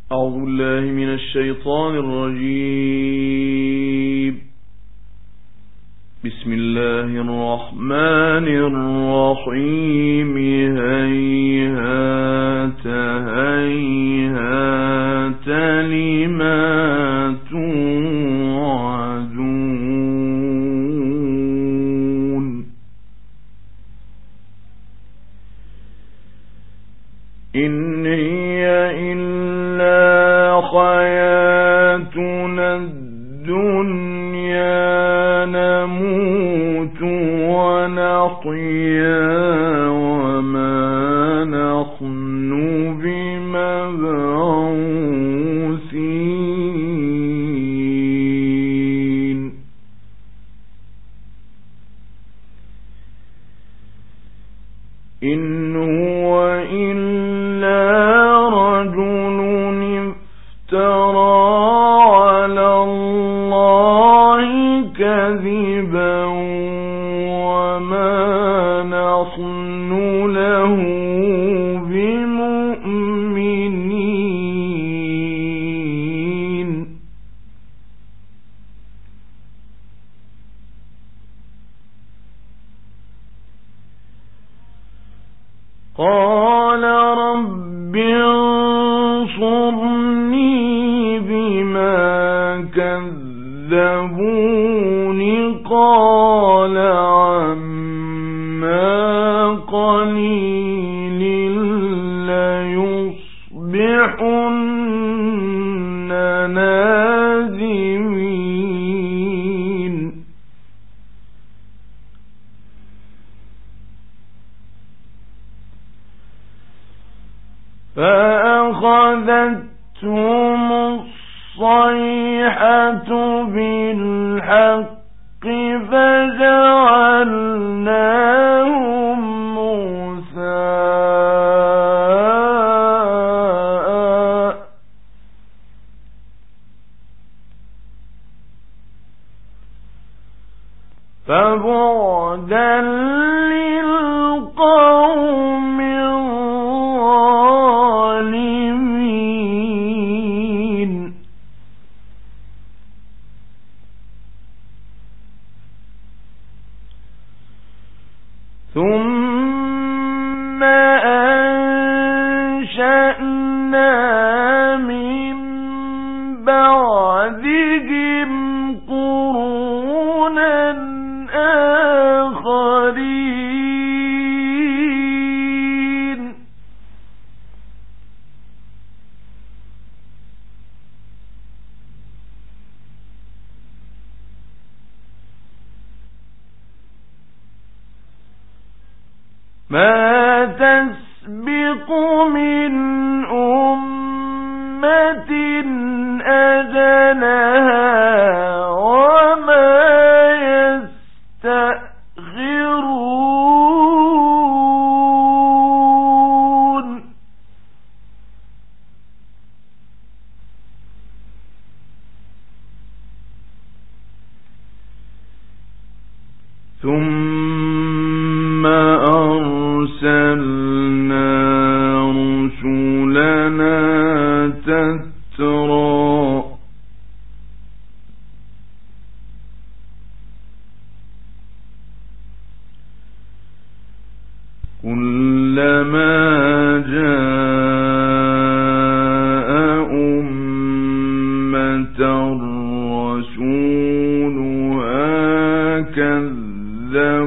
أعوذ بالله من الشيطان الرجيم. بسم الله الرحمن الرحيم. هيهات هيهات لما توعدون. إن هي إلا حياتنا الدنيا نموت ونحيا وما نحن بمبعوثين. إن هو إلا رجل افترى على الله كذبا وما نحن له بمؤمنين. قال رب انصرني بما كذبون. قال عما قليل ليصبحن نادمين. فأخذتهم الصيحة بالحق فجعلناهم غثاء. فبعدا للقوم الظالمين. ثم أنشأنا من بعدهم قرونا آخرين. ما تسبق من أمة أجلها وما يستأخرون. ثم أرسلنا رسلنا تترى كلما جاء أمة رسولها كذبوا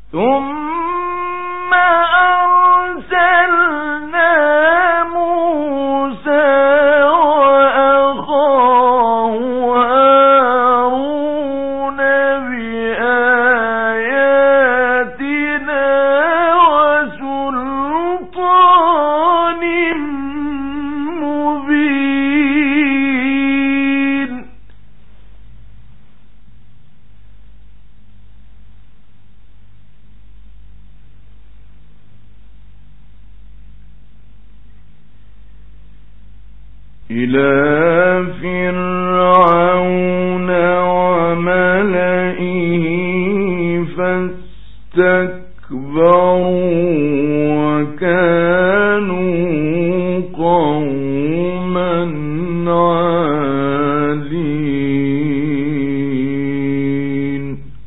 ثم أرسلنا موسى وأخاه هارون بآياتنا وسلطان مبين إلى فرعون وملئه فاستكبروا وكانوا قوما عالين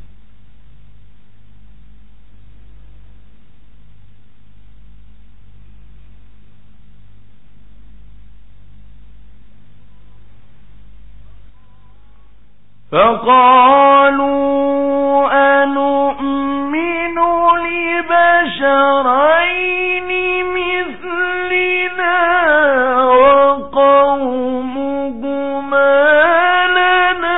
فقالوا أنؤمن لبشرين مثلنا وقومهما لنا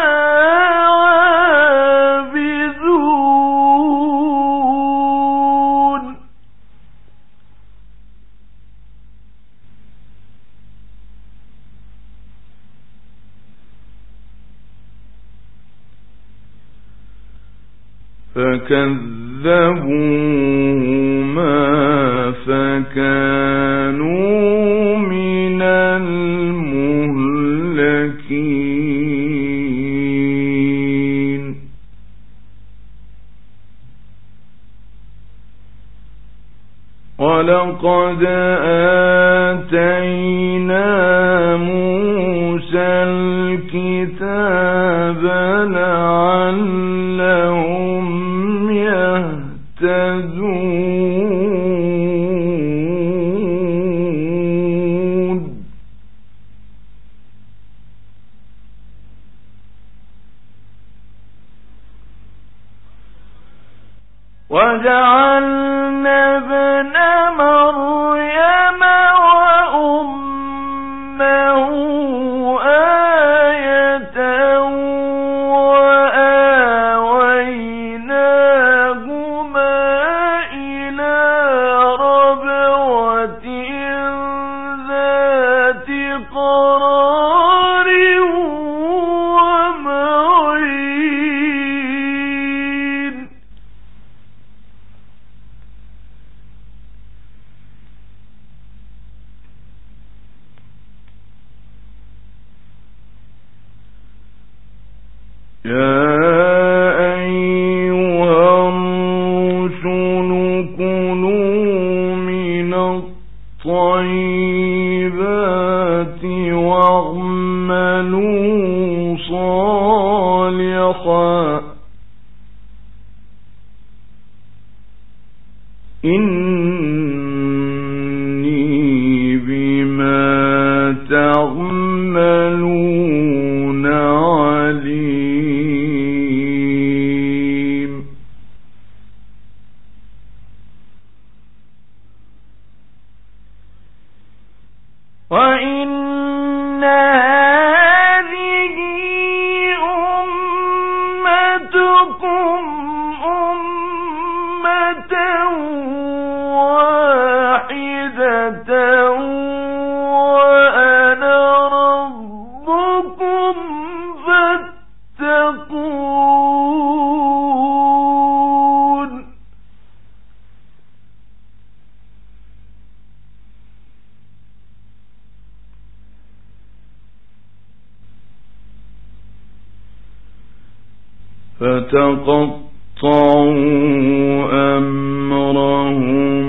عابدون فكذبوهما فكانوا من المهلكين ولقد آتينا موسى الكتاب لعلهم يهتدون وجعلنا ابن مريم وأمه آية وآويناهما إلى ربوة ذات قرار ومعين يا أيها الرسل كلوا من الطيبات واعملوا صالحا إني بما تعملون عليم وإن هذه أمتكم أمة واحدة وأنا ربكم فاتقون فتقطعوا أمرهم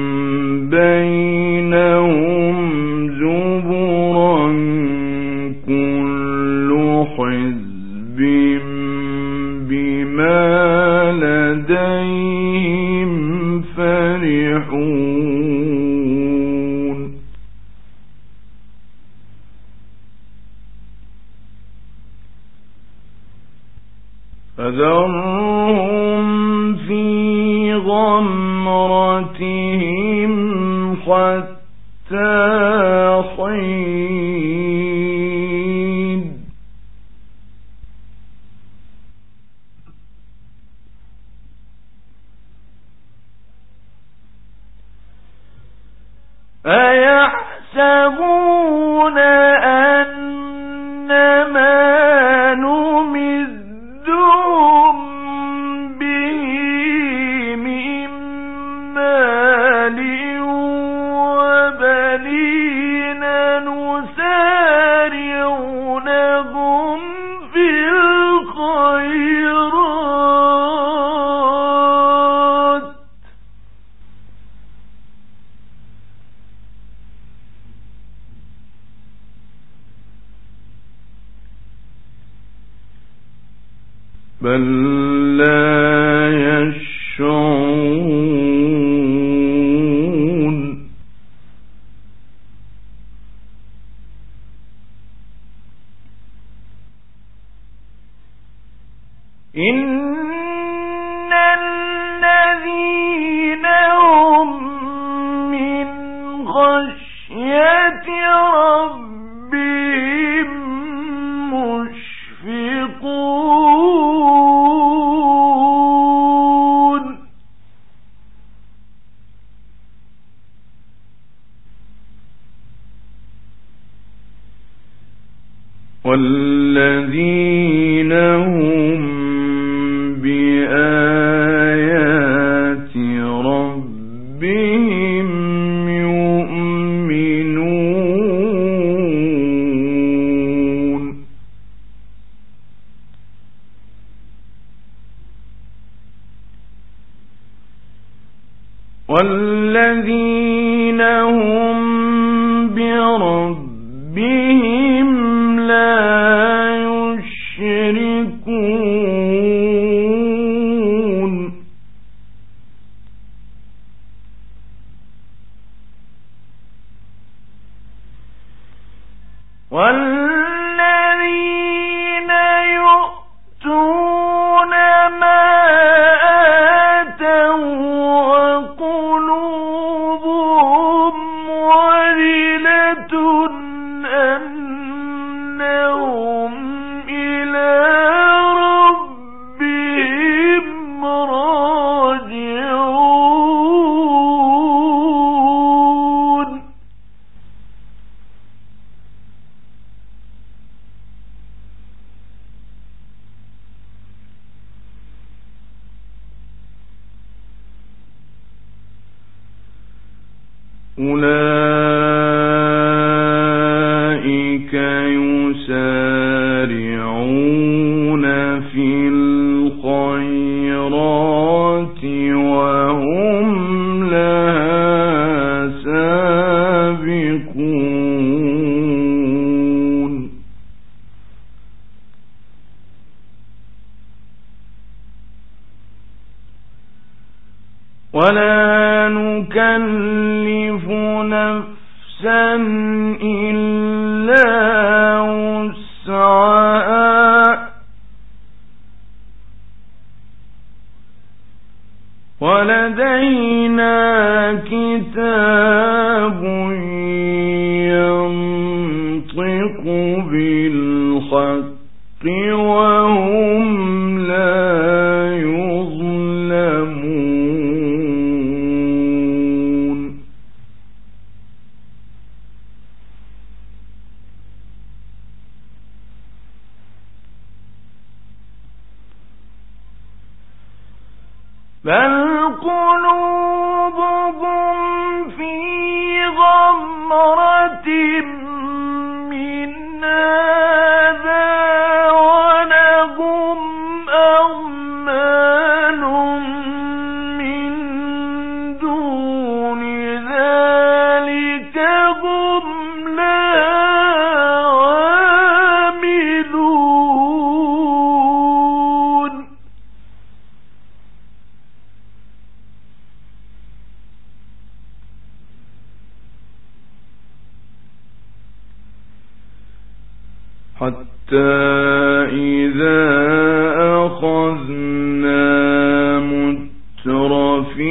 بينهم زبرا كل حزب بما لديهم فرحون فذرهم في غمرتهم حتى حين أيحسبون أنما نمدهم به من مال وبنين نسارع لهم في الخيرات بل لا يشعرون إن الذين هم من خشية ربهم مشفقون والذين هم بآيات ربهم يؤمنون والذين هم بربهم لا يشركون والذين يؤتون ما آتوا وقلوبهم وجلة أنهم إلى ربهم راجعون أولئك يسارعون في الخيرات وهم لها سابقون ولا نكلف نفسا إلا وسعها ولدينا كتاب ينطق بالحق وهم لا يظلمون بل قلوبهم في غمرة من هذا ولهم أعمال من دون ذلك هم لها عاملون حتى إذا أخذنا مترفيهم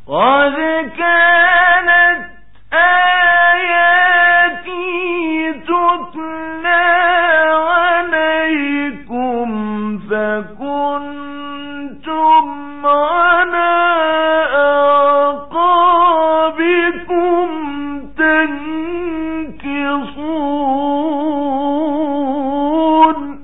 قد كانت آياتي تتلى عليكم فكنتم على أعقابكم تنكصون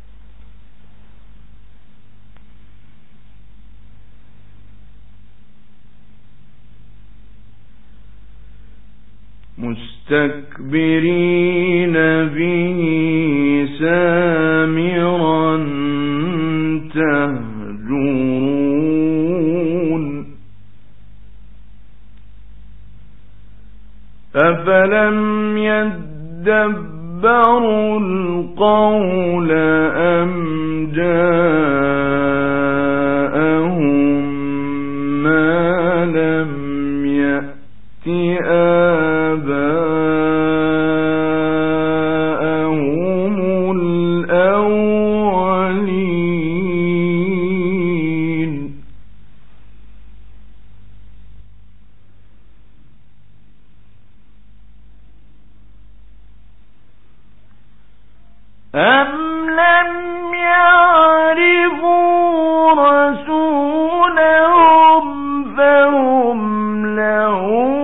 مستكبرين به سامرا تهجرون أفلم يدبروا القول أم جاءهم ما لم يأت آباءهم الأولين أم لم يعرفوا رسولهم فهم له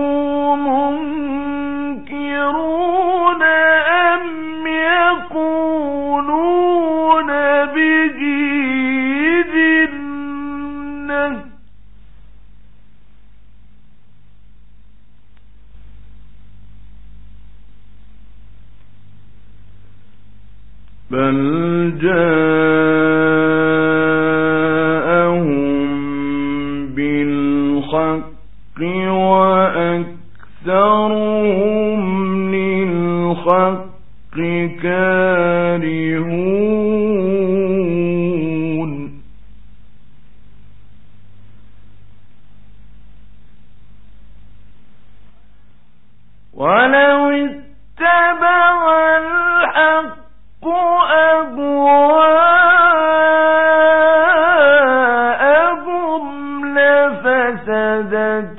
منكرون أم يقولون به جنة بل جاءهم بالحق وأكثرهم للحق كارهون ولو اتبع الحق أهواءهم لفسدت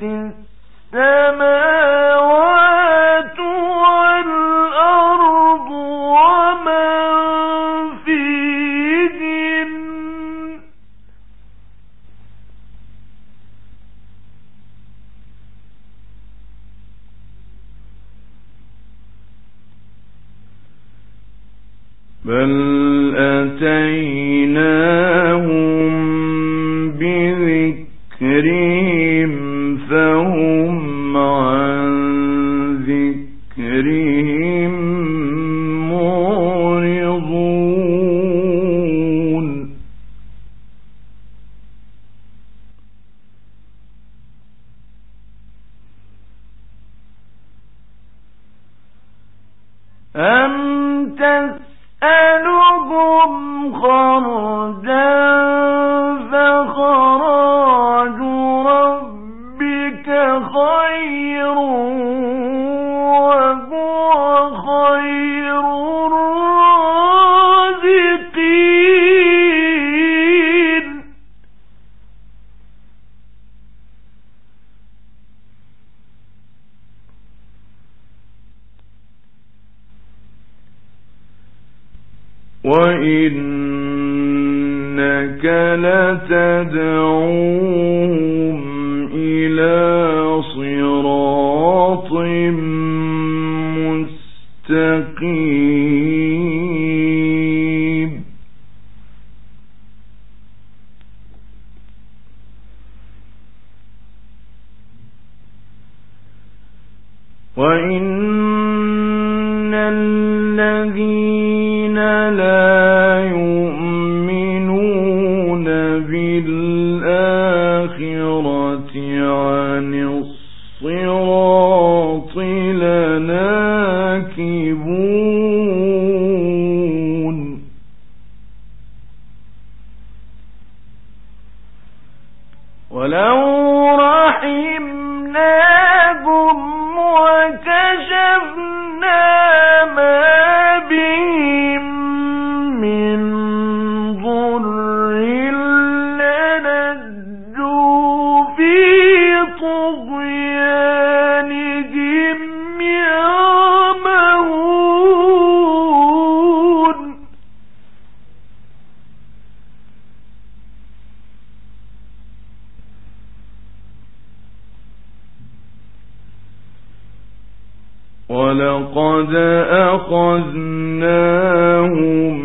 السماوات والأرض ومن فيهن بل أتيناهم بذكرهم فهم عن ذكرهم معرضون أم تسألهم خرجا فخراج ربك خير وهو خير الرازقين وإنك لتدعوهم إلى صراط مستقيم وإن الذين لا يؤمنون بالآخرة عن الصراط لناكبون ولو رحمناهم وكشفنا ما بهم من ضر لنجوا في طغيانهم ولقد أخذناهم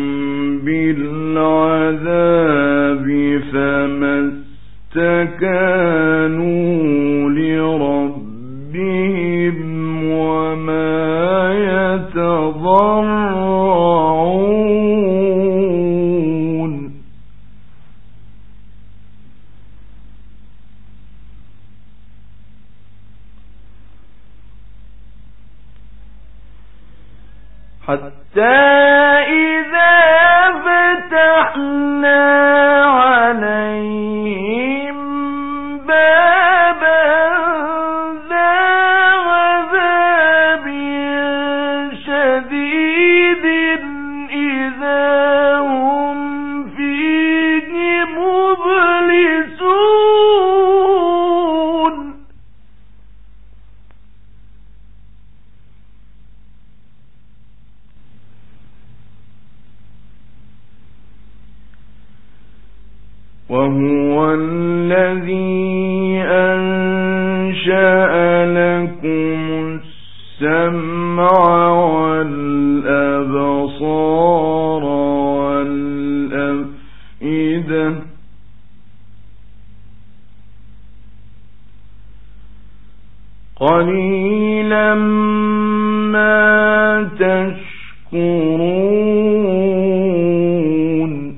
بالعذاب فما استكانوا لربهم وما يتضرعون حتى إذا فتحنا عليهم بابا ذا عذاب شديد إذا هم فيه مبلسون وهو الذي أنشأ لكم السمع والأبصار والأفئدة قليلا ما تشكرون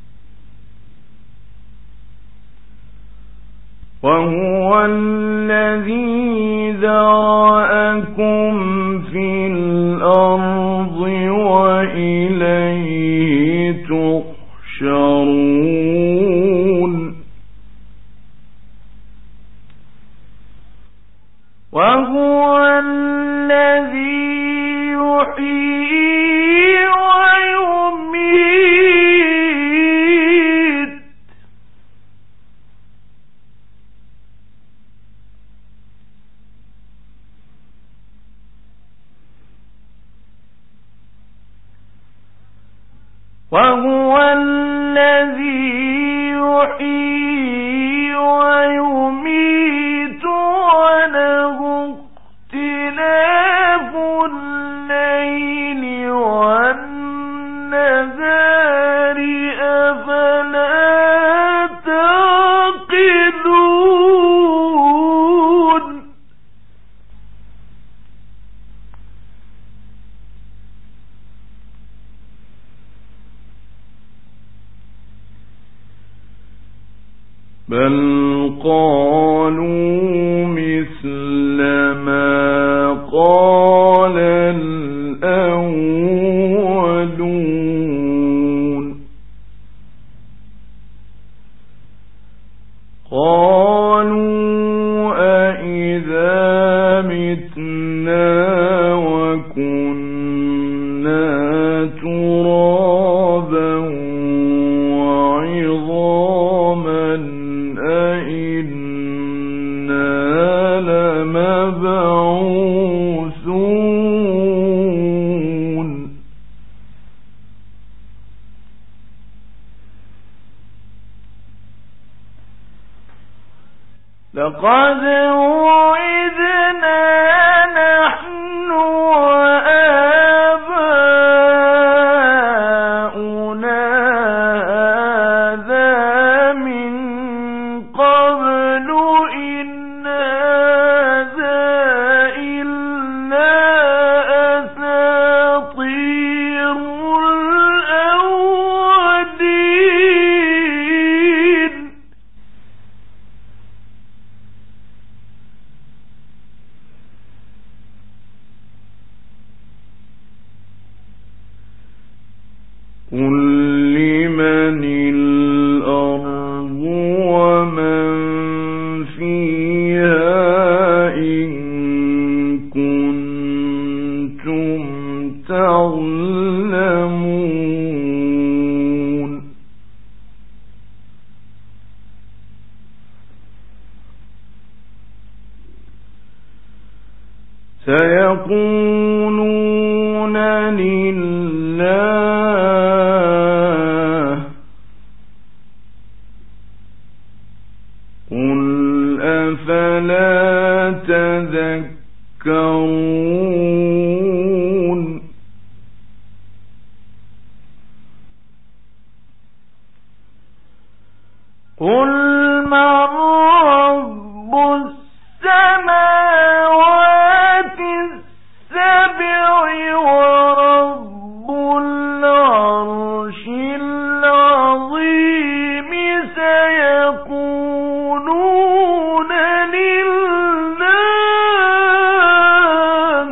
وهو الذي ذرأكم في الأرض وإليه تحشرون وهو الذي يحيي ويميت وهو الذي يحيي ويميت وله اختلاف الليل والنهار أفلا تعقلون بل قالوا مثل ما قال الأولون قالوا أإذا متنا وكنا ترابا وعظاما أإنا لمبعوثون لقد وعدنا نحن وآباؤنا هذا من قبل إن هذا إلا أساطير الأولين قل لمن الأرض ومن فيها إن كنتم تعلمون سيقولون لله قل أفلا تذكرون قل من رب السماوات السبع ورب العرش العظيم سيقولون لله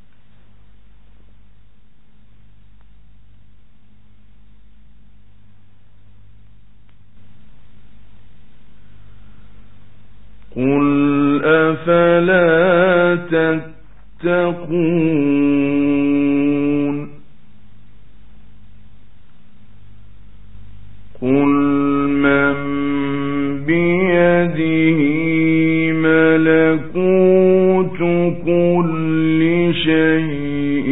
قل أفلا تتقون قل من بيده ملكوت كل شيء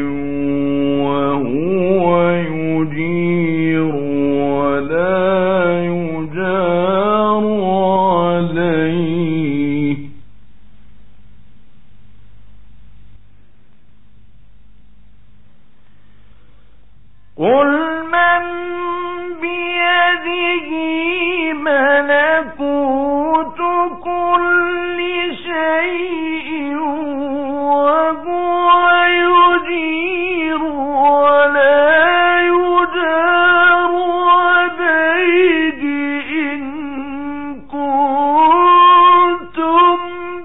وهو يجير ولا يجار عليه قل من بيده ملكوت كل شيء وهو يجير ولا يجار عليه إن كنتم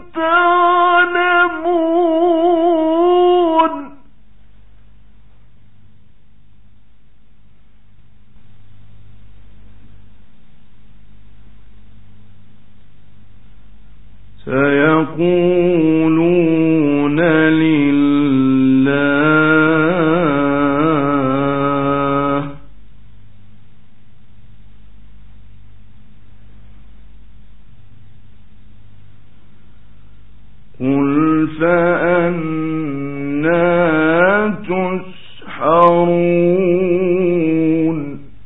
تعلمون سيقولون لله قل فأنى تسحرون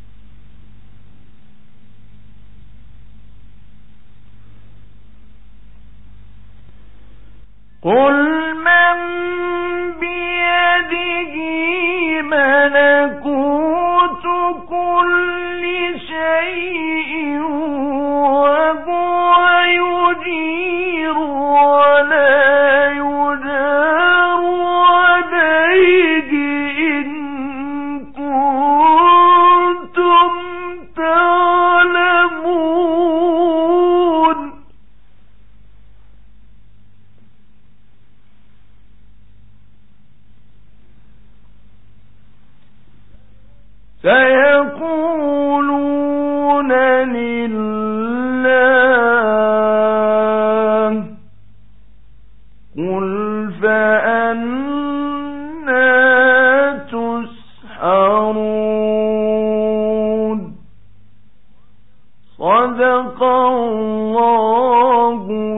قل من بيده ملكوت كل شيء وهو يجير ولا يجار عليه إن كنتم تعلمون سيقولون لله قل فأنى تسحرون صدق الله